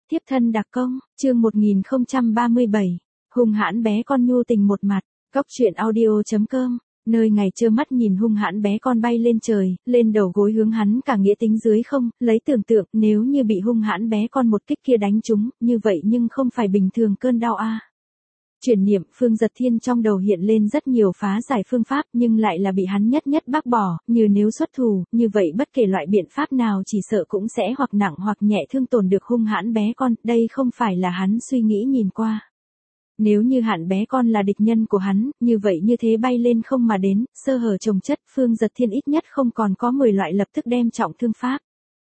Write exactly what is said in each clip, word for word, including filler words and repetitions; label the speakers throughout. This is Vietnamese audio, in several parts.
Speaker 1: Tiếp thân đặc công, chương một nghìn không trăm ba mươi bảy, hung hãn bé con nhu tình một mặt, góc truyện audio chấm com, nơi ngày trơ mắt nhìn hung hãn bé con bay lên trời, lên đầu gối hướng hắn cả nghĩa tính dưới không, lấy tưởng tượng nếu như bị hung hãn bé con một kích kia đánh trúng, như vậy nhưng không phải bình thường cơn đau a. À. Chuyển niệm, Phương Giật Thiên trong đầu hiện lên rất nhiều phá giải phương pháp nhưng lại là bị hắn nhất nhất bác bỏ, như nếu xuất thủ, như vậy bất kể loại biện pháp nào chỉ sợ cũng sẽ hoặc nặng hoặc nhẹ thương tổn được hung hãn bé con, đây không phải là hắn suy nghĩ nhìn qua. Nếu như hạn bé con là địch nhân của hắn, như vậy như thế bay lên không mà đến, sơ hở chồng chất, Phương Giật Thiên ít nhất không còn có mười loại lập tức đem trọng thương pháp.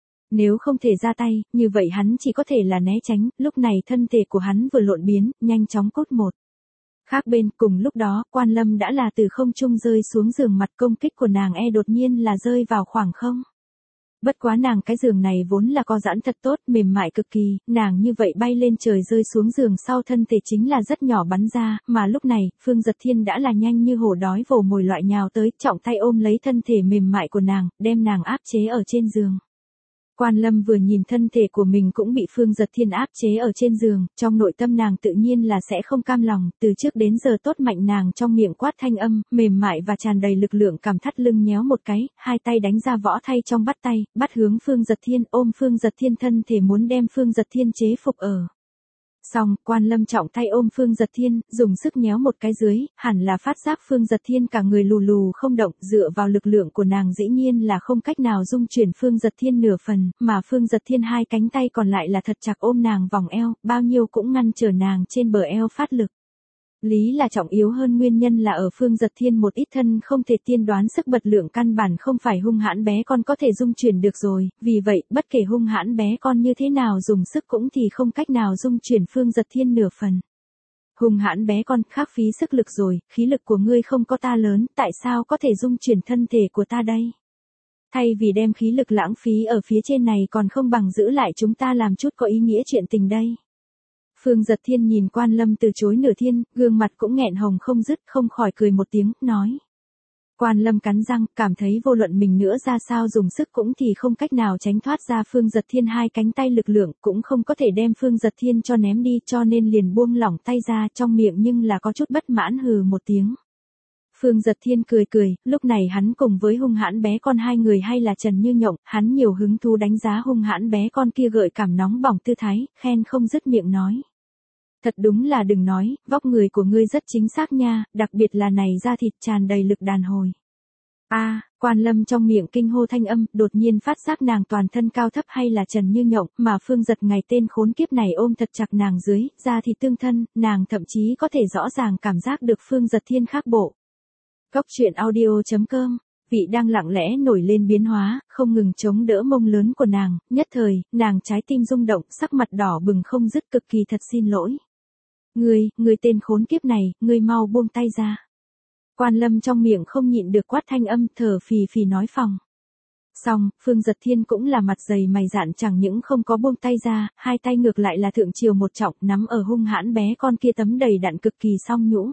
Speaker 1: Nếu không thể ra tay, như vậy hắn chỉ có thể là né tránh, lúc này thân thể của hắn vừa lộn biến, nhanh chóng cốt một. Khác bên, cùng lúc đó, Quan Lâm đã là từ không trung rơi xuống giường, mặt công kích của nàng e đột nhiên là rơi vào khoảng không. Bất quá nàng cái giường này vốn là có giãn thật tốt, mềm mại cực kỳ, nàng như vậy bay lên trời rơi xuống giường sau thân thể chính là rất nhỏ bắn ra, mà lúc này, Phương Giật Thiên đã là nhanh như hổ đói vồ mồi loại nhào tới, trọng tay ôm lấy thân thể mềm mại của nàng, đem nàng áp chế ở trên giường. Quan Lâm vừa nhìn thân thể của mình cũng bị Phương Giật Thiên áp chế ở trên giường, trong nội tâm nàng tự nhiên là sẽ không cam lòng, từ trước đến giờ tốt mạnh nàng trong miệng quát thanh âm, mềm mại và tràn đầy lực lượng cảm thắt lưng nhéo một cái, hai tay đánh ra võ thay trong bắt tay, bắt hướng Phương Giật Thiên, ôm Phương Giật Thiên thân thể muốn đem Phương Giật Thiên chế phục ở. Xong, Quan Lâm trọng tay ôm Phương Giật Thiên, dùng sức nhéo một cái dưới, hẳn là phát giác Phương Giật Thiên cả người lù lù không động, dựa vào lực lượng của nàng dĩ nhiên là không cách nào dung chuyển Phương Giật Thiên nửa phần, mà Phương Giật Thiên hai cánh tay còn lại là thật chặt ôm nàng vòng eo, bao nhiêu cũng ngăn trở nàng trên bờ eo phát lực. Lý là trọng yếu hơn, nguyên nhân là ở Phương Giật Thiên một ít thân không thể tiên đoán sức bật lượng căn bản không phải hung hãn bé con có thể dung chuyển được rồi, vì vậy, bất kể hung hãn bé con như thế nào dùng sức cũng thì không cách nào dung chuyển Phương Giật Thiên nửa phần. Hung hãn bé con, khác phí sức lực rồi, khí lực của ngươi không có ta lớn, tại sao có thể dung chuyển thân thể của ta đây? Thay vì đem khí lực lãng phí ở phía trên này còn không bằng giữ lại chúng ta làm chút có ý nghĩa chuyện tình đây. Phương Giật Thiên nhìn Quan Lâm từ chối nửa thiên, gương mặt cũng nghẹn hồng không dứt, không khỏi cười một tiếng, nói. Quan Lâm cắn răng, cảm thấy vô luận mình nữa ra sao dùng sức cũng thì không cách nào tránh thoát ra Phương Giật Thiên hai cánh tay lực lượng, cũng không có thể đem Phương Giật Thiên cho ném đi, cho nên liền buông lỏng tay ra, trong miệng nhưng là có chút bất mãn hừ một tiếng. Phương Giật Thiên cười cười, lúc này hắn cùng với hung hãn bé con hai người hay là Trần Như Nhộng, hắn nhiều hứng thú đánh giá hung hãn bé con kia gợi cảm nóng bỏng tư thái, khen không dứt miệng nói. Thật đúng là đừng nói, vóc người của ngươi rất chính xác nha, đặc biệt là này da thịt tràn đầy lực đàn hồi. A, à, Quan Lâm trong miệng kinh hô thanh âm, đột nhiên phát giác nàng toàn thân cao thấp hay là Trần Như Nhộng, mà Phương Giật ngày tên khốn kiếp này ôm thật chặt nàng dưới, da thịt tương thân, nàng thậm chí có thể rõ ràng cảm giác được Phương Giật Thiên khác bộ. Góc truyện audio chấm com, vị đang lặng lẽ nổi lên biến hóa, không ngừng chống đỡ mông lớn của nàng, nhất thời, nàng trái tim rung động, sắc mặt đỏ bừng không dứt, cực kỳ thật xin lỗi. Ngươi, ngươi tên khốn kiếp này, ngươi mau buông tay ra. Quan Lâm trong miệng không nhịn được quát thanh âm, thở phì phì nói phòng. Xong, Phương Giật Thiên cũng là mặt dày mày dạn, chẳng những không có buông tay ra, hai tay ngược lại là thượng triều một trọng, nắm ở hung hãn bé con kia tấm đầy đặn cực kỳ song nhũ.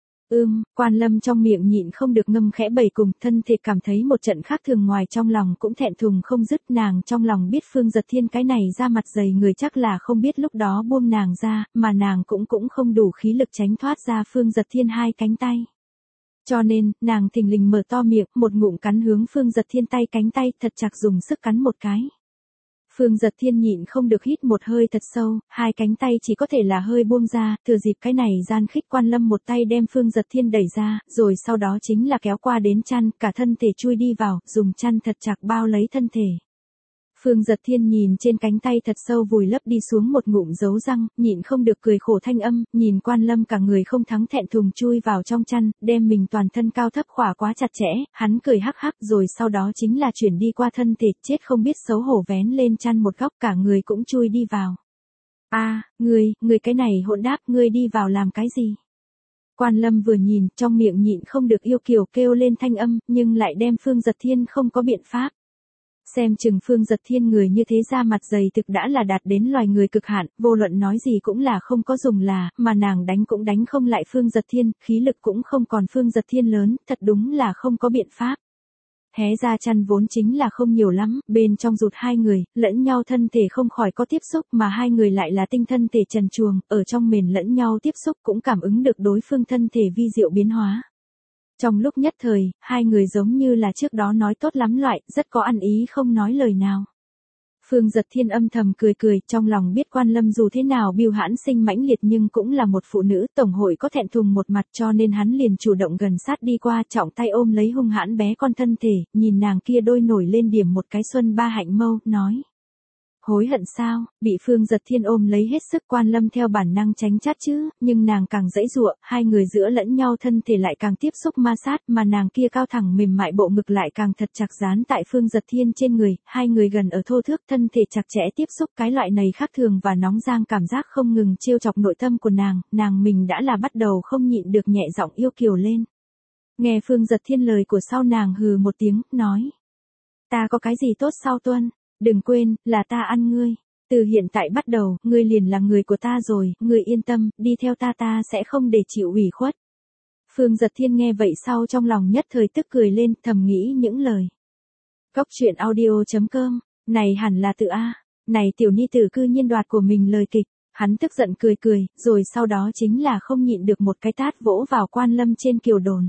Speaker 1: Ưm, Quan Lâm trong miệng nhịn không được ngâm khẽ bầy cùng, thân thể cảm thấy một trận khác thường, ngoài trong lòng cũng thẹn thùng không dứt, nàng trong lòng biết Phương Giật Thiên cái này ra mặt dày người chắc là không biết lúc đó buông nàng ra, mà nàng cũng cũng không đủ khí lực tránh thoát ra Phương Giật Thiên hai cánh tay. Cho nên, nàng thình lình mở to miệng, một ngụm cắn hướng Phương Giật Thiên tay cánh tay, thật chặt dùng sức cắn một cái. Phương Giật Thiên nhịn không được hít một hơi thật sâu, hai cánh tay chỉ có thể là hơi buông ra, thừa dịp cái này gian khích Quan Lâm một tay đem Phương Giật Thiên đẩy ra, rồi sau đó chính là kéo qua đến chăn, cả thân thể chui đi vào, dùng chăn thật chặt bao lấy thân thể. Phương Giật Thiên nhìn trên cánh tay thật sâu vùi lấp đi xuống một ngụm dấu răng, nhịn không được cười khổ thanh âm, nhìn Quan Lâm cả người không thắng thẹn thùng chui vào trong chăn, đem mình toàn thân cao thấp khỏa quá chặt chẽ, hắn cười hắc hắc rồi sau đó chính là chuyển đi qua thân thể, chết không biết xấu hổ vén lên chăn một góc, cả người cũng chui đi vào. A, à, ngươi, ngươi cái này hỗn đáp, ngươi đi vào làm cái gì? Quan Lâm vừa nhìn, trong miệng nhịn không được yêu kiều kêu lên thanh âm, nhưng lại đem Phương Giật Thiên không có biện pháp. Xem chừng Phương Giật Thiên người như thế ra mặt dày thực đã là đạt đến loài người cực hạn, vô luận nói gì cũng là không có dùng là, mà nàng đánh cũng đánh không lại Phương Giật Thiên, khí lực cũng không còn Phương Giật Thiên lớn, thật đúng là không có biện pháp. Hé ra chăn vốn chính là không nhiều lắm, bên trong rụt hai người, lẫn nhau thân thể không khỏi có tiếp xúc mà hai người lại là tinh thân thể trần truồng, ở trong mền lẫn nhau tiếp xúc cũng cảm ứng được đối phương thân thể vi diệu biến hóa. Trong lúc nhất thời, hai người giống như là trước đó nói tốt lắm loại, rất có ăn ý không nói lời nào. Phương Giật Thiên âm thầm cười cười, trong lòng biết Quan Lâm dù thế nào bưu hãn sinh mãnh liệt nhưng cũng là một phụ nữ, tổng hội có thẹn thùng một mặt cho nên hắn liền chủ động gần sát đi qua, trọng tay ôm lấy hung hãn bé con thân thể, nhìn nàng kia đôi nổi lên điểm một cái xuân ba hạnh mâu, nói. Hối hận sao, bị Phương Giật Thiên ôm lấy hết sức. Quan Lâm theo bản năng tránh chát chứ, nhưng nàng càng giãy giụa, hai người giữa lẫn nhau thân thể lại càng tiếp xúc ma sát, mà nàng kia cao thẳng mềm mại bộ ngực lại càng thật chặt dán tại Phương Giật Thiên trên người, hai người gần ở thô thước, thân thể chặt chẽ tiếp xúc, cái loại này khác thường và nóng rang cảm giác không ngừng trêu chọc nội tâm của nàng, nàng mình đã là bắt đầu không nhịn được nhẹ giọng yêu kiều lên. Nghe Phương Giật Thiên lời của sau, nàng hừ một tiếng, nói: "Ta có cái gì tốt sao Tuân? Đừng quên, là ta ăn ngươi. Từ hiện tại bắt đầu, ngươi liền là người của ta rồi, ngươi yên tâm, đi theo ta ta sẽ không để chịu ủy khuất." Phương Giật Thiên nghe vậy sau trong lòng nhất thời tức cười lên, thầm nghĩ những lời. Cốc truyện audio chấm com, này hẳn là tự A, này tiểu ni tử cư nhiên đoạt của mình lời kịch, hắn tức giận cười cười, rồi sau đó chính là không nhịn được một cái tát vỗ vào Quan Lâm trên kiều đồn.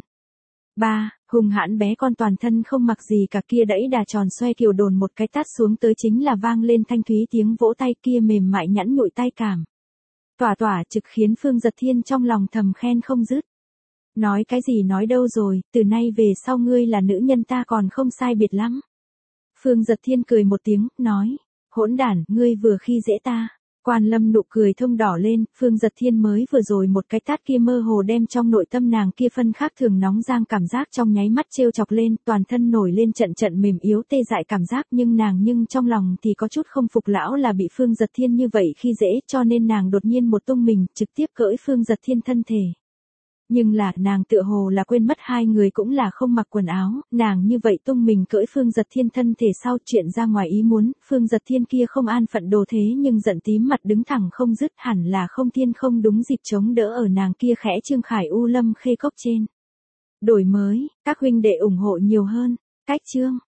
Speaker 1: Ba, hung hãn bé con toàn thân không mặc gì cả kia đẫy đà tròn xoe kiều đồn một cái tát xuống tới chính là vang lên thanh thúy tiếng vỗ tay kia mềm mại nhẵn nhụi tay cảm. Tỏa tỏa trực khiến Phương Giật Thiên trong lòng thầm khen không dứt. Nói cái gì nói đâu rồi, từ nay về sau ngươi là nữ nhân ta còn không sai biệt lắm. Phương Giật Thiên cười một tiếng, nói, hỗn đản, ngươi vừa khi dễ ta. Quan Lâm nụ cười thông đỏ lên, Phương Giật Thiên mới vừa rồi một cái tát kia mơ hồ đem trong nội tâm nàng kia phân khác thường nóng rang cảm giác trong nháy mắt trêu chọc lên, toàn thân nổi lên trận trận mềm yếu tê dại cảm giác, nhưng nàng nhưng trong lòng thì có chút không phục lão là bị Phương Giật Thiên như vậy khi dễ, cho nên nàng đột nhiên một tung mình, trực tiếp cưỡi Phương Giật Thiên thân thể. Nhưng là, nàng tựa hồ là quên mất hai người cũng là không mặc quần áo, nàng như vậy tung mình cưỡi Phương Giật Thiên thân thể sau chuyện ra ngoài ý muốn, Phương Giật Thiên kia không an phận đồ thế nhưng giận tím mặt đứng thẳng không dứt, hẳn là không thiên không đúng dịp chống đỡ ở nàng kia khẽ Trương Khải U Lâm Khê Cốc trên. Đổi mới, các huynh đệ ủng hộ nhiều hơn, cách chương.